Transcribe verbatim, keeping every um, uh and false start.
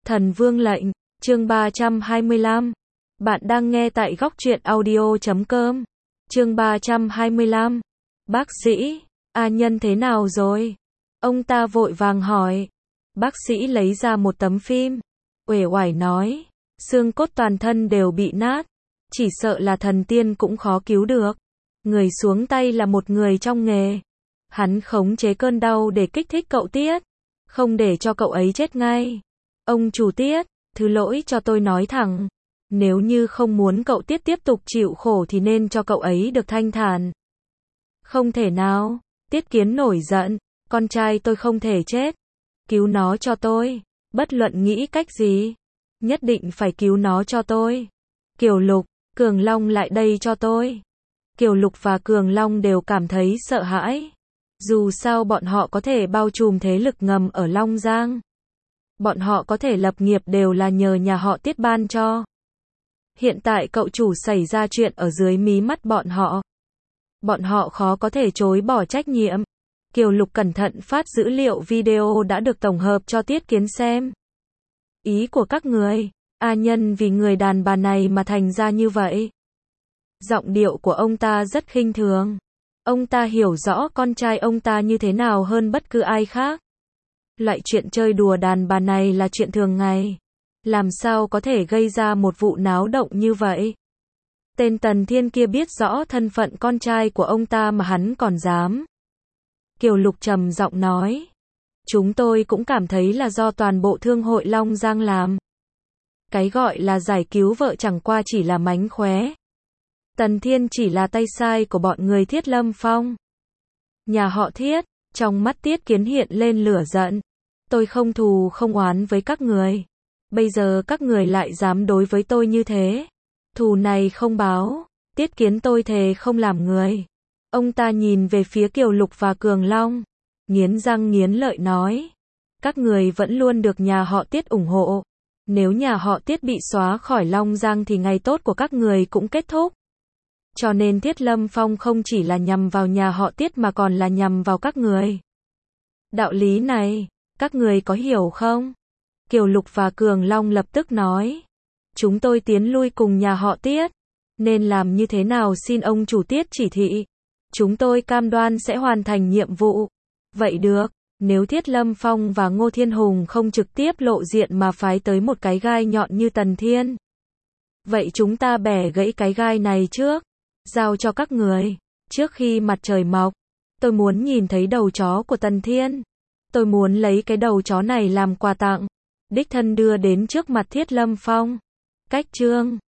Thần Vương lệnh, chương ba trăm hai mươi lăm. Bạn đang nghe tại góc truyện audio chấm com. Chương ba trăm hai mươi lăm. Bác sĩ, A Nhân thế nào rồi? Ông ta vội vàng hỏi. Bác sĩ lấy ra một tấm phim, uể oải nói, xương cốt toàn thân đều bị nát, chỉ sợ là thần tiên cũng khó cứu được. Người xuống tay là một người trong nghề. Hắn khống chế cơn đau để kích thích cậu Tiết, không để cho cậu ấy chết ngay. Ông chủ Tiết, thứ lỗi cho tôi nói thẳng, nếu như không muốn cậu Tiết tiếp tục chịu khổ thì nên cho cậu ấy được thanh thản. Không thể nào, Tiết Kiến nổi giận, con trai tôi không thể chết. Cứu nó cho tôi, bất luận nghĩ cách gì, nhất định phải cứu nó cho tôi. Kiều Lục, Cường Long lại đây cho tôi. Kiều Lục và Cường Long đều cảm thấy sợ hãi. Dù sao bọn họ có thể bao trùm thế lực ngầm ở Long Giang. Bọn họ có thể lập nghiệp đều là nhờ nhà họ Tiết ban cho. Hiện tại cậu chủ xảy ra chuyện ở dưới mí mắt bọn họ. Bọn họ khó có thể chối bỏ trách nhiệm. Kiều Lục cẩn thận phát dữ liệu video đã được tổng hợp cho Tiết Kiến xem. Ý của các người, A Nhân vì người đàn bà này mà thành ra như vậy. Giọng điệu của ông ta rất khinh thường. Ông ta hiểu rõ con trai ông ta như thế nào hơn bất cứ ai khác. Loại chuyện chơi đùa đàn bà này là chuyện thường ngày. Làm sao có thể gây ra một vụ náo động như vậy? Tên Tần Thiên kia biết rõ thân phận con trai của ông ta mà hắn còn dám. Kiều Lục trầm giọng nói. Chúng tôi cũng cảm thấy là do toàn bộ thương hội Long Giang làm. Cái gọi là giải cứu vợ chẳng qua chỉ là mánh khóe. Tần Thiên chỉ là tay sai của bọn người Thiết Lâm Phong. Nhà họ Thiết, trong mắt Tiết Kiến hiện lên lửa giận. Tôi không thù không oán với các người. Bây giờ các người lại dám đối với tôi như thế. Thù này không báo, Tiết Kiến tôi thề không làm người. Ông ta nhìn về phía Kiều Lục và Cường Long, nghiến răng nghiến lợi nói. Các người vẫn luôn được nhà họ Tiết ủng hộ. Nếu nhà họ Tiết bị xóa khỏi Long Giang thì ngày tốt của các người cũng kết thúc. Cho nên Thiết Lâm Phong không chỉ là nhằm vào nhà họ Tiết mà còn là nhằm vào các người. Đạo lý này, các người có hiểu không? Kiều Lục và Cường Long lập tức nói. Chúng tôi tiến lui cùng nhà họ Tiết. Nên làm như thế nào xin ông chủ Tiết chỉ thị. Chúng tôi cam đoan sẽ hoàn thành nhiệm vụ. Vậy được, nếu Thiết Lâm Phong và Ngô Thiên Hùng không trực tiếp lộ diện mà phái tới một cái gai nhọn như Tần Thiên. Vậy chúng ta bẻ gãy cái gai này trước. Giao cho các người. Trước khi mặt trời mọc, tôi muốn nhìn thấy đầu chó của Tần Thiên. Tôi muốn lấy cái đầu chó này làm quà tặng. Đích thân đưa đến trước mặt Thiết Lâm Phong. Cách chương